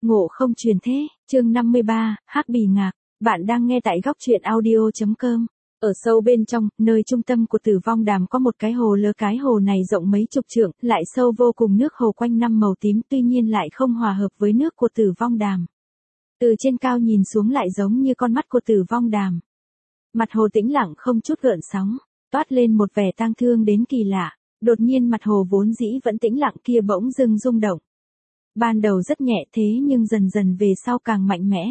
Ngộ không truyền thế, chương 53, Hắc Bì Ngạc. Bạn đang nghe tại góc truyện audio.com. Ở sâu bên trong, nơi trung tâm của Tử Vong Đàm có một cái hồ lớn, cái hồ này rộng mấy chục trượng, lại sâu vô cùng, nước hồ quanh năm màu tím, tuy nhiên lại không hòa hợp với nước của Tử Vong Đàm. Từ trên cao nhìn xuống lại giống như con mắt của Tử Vong Đàm. Mặt hồ tĩnh lặng không chút gợn sóng, toát lên một vẻ tang thương đến kỳ lạ. Đột nhiên mặt hồ vốn dĩ vẫn tĩnh lặng kia bỗng dưng rung động. Ban đầu rất nhẹ thế nhưng dần dần về sau càng mạnh mẽ.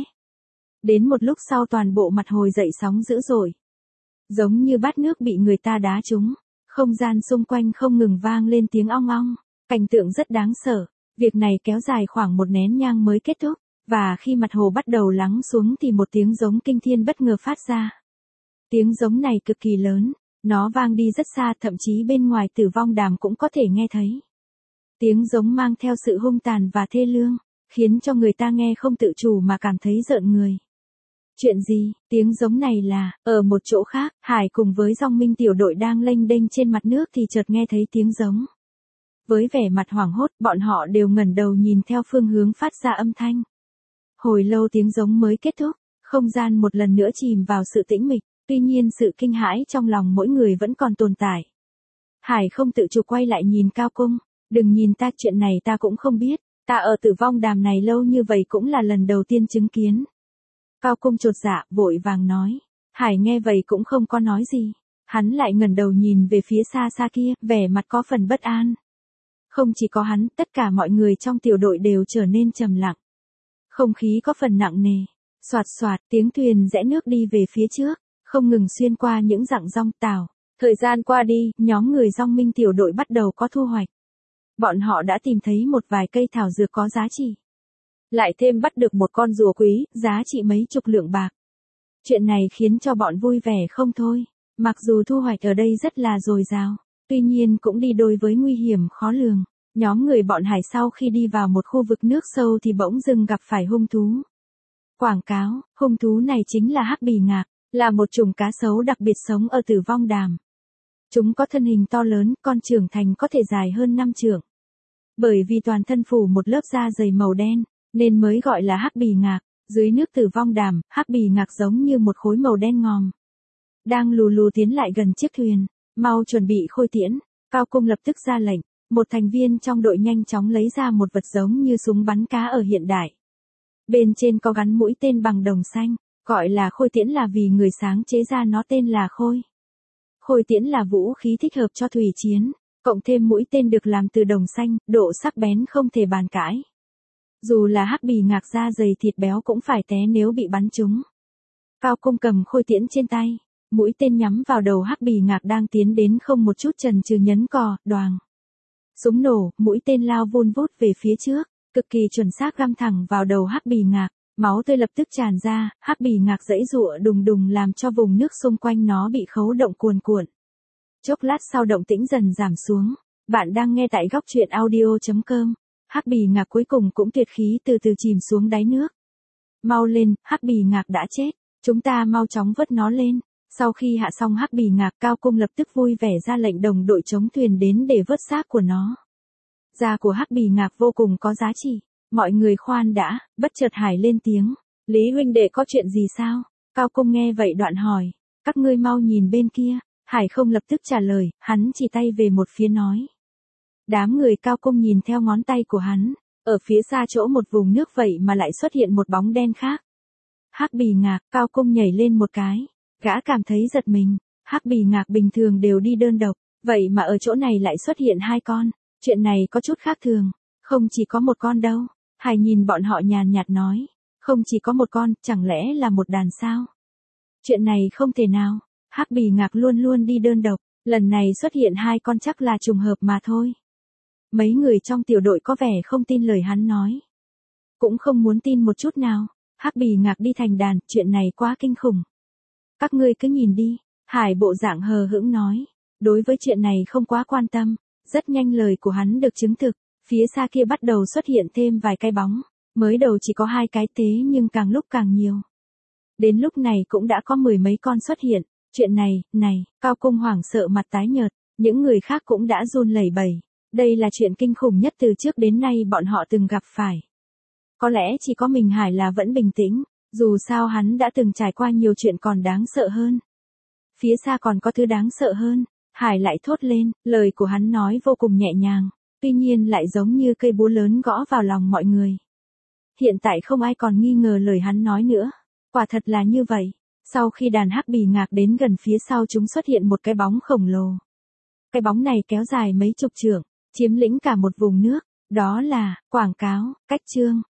Đến một lúc sau toàn bộ mặt hồ dậy sóng dữ dội. Giống như bát nước bị người ta đá trúng, không gian xung quanh không ngừng vang lên tiếng ong ong, cảnh tượng rất đáng sợ. Việc này kéo dài khoảng một nén nhang mới kết thúc, và khi mặt hồ bắt đầu lắng xuống thì một tiếng giống kinh thiên bất ngờ phát ra. Tiếng giống này cực kỳ lớn, nó vang đi rất xa, thậm chí bên ngoài Tử Vong Đàm cũng có thể nghe thấy. Tiếng giống mang theo sự hung tàn và thê lương, khiến cho người ta nghe không tự chủ mà cảm thấy rợn người. Chuyện gì? Tiếng giống này là, ở một chỗ khác, Hải cùng với Dòng Minh tiểu đội đang lênh đênh trên mặt nước thì chợt nghe thấy tiếng giống. Với vẻ mặt hoảng hốt, bọn họ đều ngẩng đầu nhìn theo phương hướng phát ra âm thanh. Hồi lâu tiếng giống mới kết thúc, không gian một lần nữa chìm vào sự tĩnh mịch, tuy nhiên sự kinh hãi trong lòng mỗi người vẫn còn tồn tại. Hải không tự chủ quay lại nhìn Cao Cung. Đừng nhìn ta, chuyện này ta cũng không biết, ta ở Tử Vong Đàm này lâu như vậy cũng là lần đầu tiên chứng kiến. Cao Cung chột dạ, vội vàng nói. Hải nghe vậy cũng không có nói gì. Hắn lại ngẩng đầu nhìn về phía xa xa kia, vẻ mặt có phần bất an. Không chỉ có hắn, tất cả mọi người trong tiểu đội đều trở nên trầm lặng. Không khí có phần nặng nề. Soạt soạt, tiếng thuyền rẽ nước đi về phía trước, không ngừng xuyên qua những rặng rong tảo. Thời gian qua đi, nhóm người Dòng Minh tiểu đội bắt đầu có thu hoạch. Bọn họ đã tìm thấy một vài cây thảo dược có giá trị. Lại thêm bắt được một con rùa quý, giá trị mấy chục lượng bạc. Chuyện này khiến cho bọn vui vẻ không thôi. Mặc dù thu hoạch ở đây rất là dồi dào, tuy nhiên cũng đi đôi với nguy hiểm khó lường. Nhóm người bọn Hải sau khi đi vào một khu vực nước sâu thì bỗng dưng gặp phải hung thú. Quảng cáo, hung thú này chính là Hắc Bì Ngạc, là một chủng cá sấu đặc biệt sống ở Tử Vong Đàm. Chúng có thân hình to lớn, con trưởng thành có thể dài hơn 5 trượng. Bởi vì toàn thân phủ một lớp da dày màu đen, nên mới gọi là Hắc Bì Ngạc. Dưới nước Tử Vong Đàm, Hắc Bì Ngạc giống như một khối màu đen ngòm. Đang lù lù tiến lại gần chiếc thuyền, mau chuẩn bị khôi tiễn. Cao Cung lập tức ra lệnh, một thành viên trong đội nhanh chóng lấy ra một vật giống như súng bắn cá ở hiện đại. Bên trên có gắn mũi tên bằng đồng xanh, gọi là khôi tiễn là vì người sáng chế ra nó tên là khôi. Khôi tiễn là vũ khí thích hợp cho thủy chiến, cộng thêm mũi tên được làm từ đồng xanh, độ sắc bén không thể bàn cãi. Dù là Hắc Bì Ngạc da dày thịt béo cũng phải té nếu bị bắn trúng. Cao Cung cầm khôi tiễn trên tay, mũi tên nhắm vào đầu Hắc Bì Ngạc đang tiến đến, không một chút chần chừ nhấn cò, đoàng. Súng nổ, mũi tên lao vun vút về phía trước, cực kỳ chuẩn xác găm thẳng vào đầu Hắc Bì Ngạc. Máu tươi lập tức tràn ra, Hắc Bì Ngạc giãy giụa đùng đùng làm cho vùng nước xung quanh nó bị khấu động cuồn cuộn. Chốc lát sau động tĩnh dần giảm xuống. Bạn đang nghe tại góc truyện audio.com. Hắc Bì Ngạc cuối cùng cũng tuyệt khí từ từ chìm xuống đáy nước. Mau lên, Hắc Bì Ngạc đã chết, chúng ta mau chóng vớt nó lên. Sau khi hạ xong Hắc Bì Ngạc, Cao Cung lập tức vui vẻ ra lệnh đồng đội chống thuyền đến để vớt xác của nó. Da của Hắc Bì Ngạc vô cùng có giá trị. Mọi người khoan đã, bất chợt Hải lên tiếng. Lý huynh đệ có chuyện gì sao? Cao Cung nghe vậy đoạn hỏi. Các ngươi mau nhìn bên kia. Hải không lập tức trả lời, hắn chỉ tay về một phía nói. Đám người Cao Cung nhìn theo ngón tay của hắn. Ở phía xa chỗ một vùng nước vậy mà lại xuất hiện một bóng đen khác. Hắc Bì Ngạc, Cao Cung nhảy lên một cái. Gã cảm thấy giật mình. Hắc Bì Ngạc bình thường đều đi đơn độc, vậy mà ở chỗ này lại xuất hiện hai con. Chuyện này có chút khác thường. Không chỉ có một con đâu. Hải nhìn bọn họ nhàn nhạt nói. Không chỉ có một con, chẳng lẽ là một đàn sao? Chuyện này không thể nào. Hắc Bì Ngạc luôn luôn đi đơn độc, lần này xuất hiện hai con chắc là trùng hợp mà thôi. Mấy người trong tiểu đội có vẻ không tin lời hắn nói. Cũng không muốn tin một chút nào. Hắc Bì Ngạc đi thành đàn, chuyện này quá kinh khủng. Các ngươi cứ nhìn đi. Hải bộ dạng hờ hững nói. Đối với chuyện này không quá quan tâm. Rất nhanh lời của hắn được chứng thực. Phía xa kia bắt đầu xuất hiện thêm vài cái bóng. Mới đầu chỉ có 2 cái thế nhưng càng lúc càng nhiều. Đến lúc này cũng đã có 10 mấy con xuất hiện. Chuyện này, Cao Cung hoảng sợ mặt tái nhợt. Những người khác cũng đã run lẩy bẩy. Đây là chuyện kinh khủng nhất từ trước đến nay bọn họ từng gặp phải. Có lẽ chỉ có mình Hải là vẫn bình tĩnh, dù sao hắn đã từng trải qua nhiều chuyện còn đáng sợ hơn. Phía xa còn có thứ đáng sợ hơn, Hải lại thốt lên, lời của hắn nói vô cùng nhẹ nhàng, tuy nhiên lại giống như cây búa lớn gõ vào lòng mọi người. Hiện tại không ai còn nghi ngờ lời hắn nói nữa, quả thật là như vậy. Sau khi đàn hắc bì ngạc đến gần phía sau chúng xuất hiện một cái bóng khổng lồ. Cái bóng này kéo dài mấy chục trượng, chiếm lĩnh cả một vùng nước, đó là quảng cáo, cách chương.